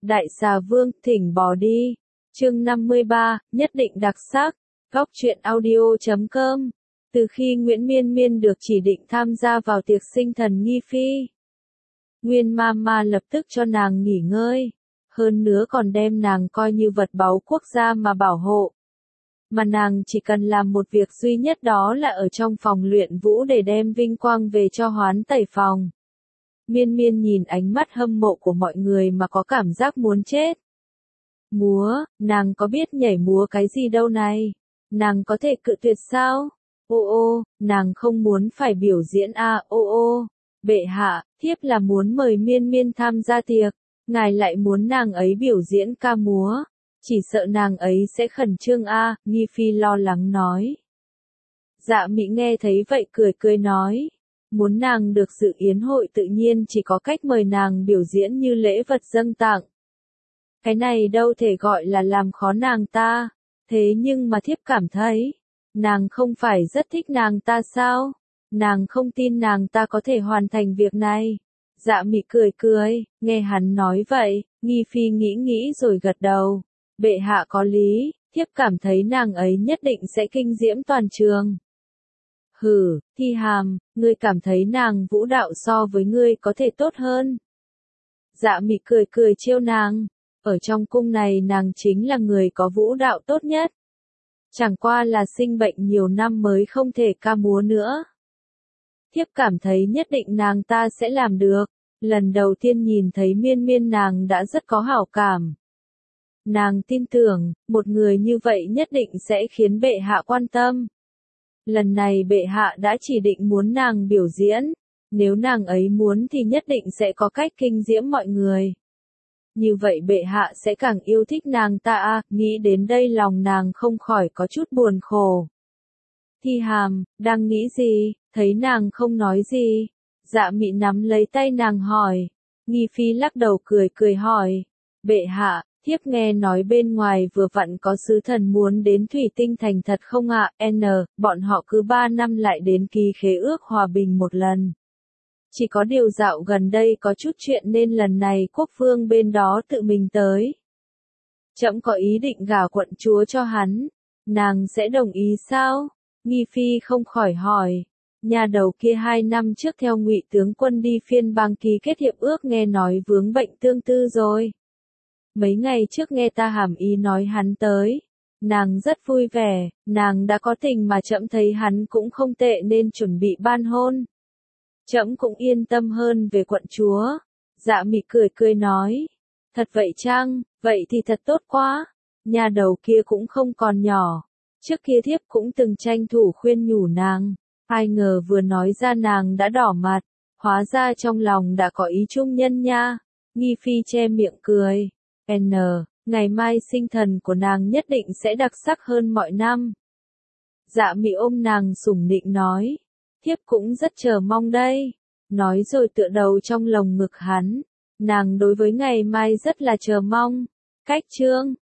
Đại xà vương, thỉnh bỏ đi. Chương 53, nhất định đặc sắc. Góc truyện audio.com. Từ khi Nguyễn Miên Miên được chỉ định tham gia vào tiệc sinh thần nghi phi, Nguyên Mama lập tức cho nàng nghỉ ngơi. Hơn nữa còn đem nàng coi như vật báu quốc gia mà bảo hộ. Mà nàng chỉ cần làm một việc duy nhất, đó là ở trong phòng luyện vũ để đem vinh quang về cho Hoán Tẩy phòng. Miên Miên nhìn ánh mắt hâm mộ của mọi người mà có cảm giác muốn chết. Múa, nàng có biết nhảy múa cái gì đâu này? Nàng có thể cự tuyệt sao? Ô, nàng không muốn phải biểu diễn à, ô. Bệ hạ, thiếp là muốn mời Miên Miên tham gia tiệc, ngài lại muốn nàng ấy biểu diễn ca múa. Chỉ sợ nàng ấy sẽ khẩn trương à, Nghi Phi lo lắng nói. Dạ Mị nghe thấy vậy cười nói. Muốn nàng được dự yến hội tự nhiên chỉ có cách mời nàng biểu diễn như lễ vật dâng tặng. Cái này đâu thể gọi là làm khó nàng ta. Thế nhưng mà thiếp cảm thấy, nàng không phải rất thích nàng ta sao? Nàng không tin nàng ta có thể hoàn thành việc này. Dạ Mị cười, nghe hắn nói vậy, Nghi Phi nghĩ rồi gật đầu. Bệ hạ có lý, thiếp cảm thấy nàng ấy nhất định sẽ kinh diễm toàn trường. Hừ, Thi Hàm, ngươi cảm thấy nàng vũ đạo so với ngươi có thể tốt hơn. Dạ Mị cười trêu nàng. Ở trong cung này nàng chính là người có vũ đạo tốt nhất. Chẳng qua là sinh bệnh nhiều năm mới không thể ca múa nữa. Thiếp cảm thấy nhất định nàng ta sẽ làm được. Lần đầu tiên nhìn thấy Miên Miên nàng đã rất có hảo cảm. Nàng tin tưởng, một người như vậy nhất định sẽ khiến bệ hạ quan tâm. Lần này bệ hạ đã chỉ định muốn nàng biểu diễn. Nếu nàng ấy muốn thì nhất định sẽ có cách kinh diễm mọi người. Như vậy bệ hạ sẽ càng yêu thích nàng ta à, nghĩ đến đây lòng nàng không khỏi có chút buồn khổ. Thi Hàm, đang nghĩ gì, thấy nàng không nói gì. Dạ Mị nắm lấy tay nàng hỏi. Nghi Phi lắc đầu cười hỏi. Bệ hạ, thiếp nghe nói bên ngoài vừa vặn có sứ thần muốn đến Thủy Tinh Thành thật không ạ? Bọn họ cứ 3 năm lại đến ký khế ước hòa bình một lần. Chỉ có điều dạo gần đây có chút chuyện nên lần này quốc vương bên đó tự mình tới. Trẫm có ý định gả quận chúa cho hắn. Nàng sẽ đồng ý sao? Nghi Phi không khỏi hỏi. Nhà đầu kia 2 năm trước theo Ngụy tướng quân đi phiên bang ký kết hiệp ước nghe nói vướng bệnh tương tư rồi. Mấy ngày trước nghe ta Hàm Ý nói hắn tới. Nàng rất vui vẻ, nàng đã có tình mà trẫm thấy hắn cũng không tệ nên chuẩn bị ban hôn. Trẫm cũng yên tâm hơn về quận chúa. Dạ Mị cười nói. Thật vậy chăng, vậy thì thật tốt quá. Nhà đầu kia cũng không còn nhỏ. Trước kia thiếp cũng từng tranh thủ khuyên nhủ nàng. Ai ngờ vừa nói ra nàng đã đỏ mặt. Hóa ra trong lòng đã có ý chung nhân nha. Nghi Phi che miệng cười. Ngày mai sinh thần của nàng nhất định sẽ đặc sắc hơn mọi năm. Dạ Mị ôm nàng sủng nịnh nói. Thiếp cũng rất chờ mong đây. Nói rồi tựa đầu trong lồng ngực hắn. Nàng đối với ngày mai rất là chờ mong. Cách chương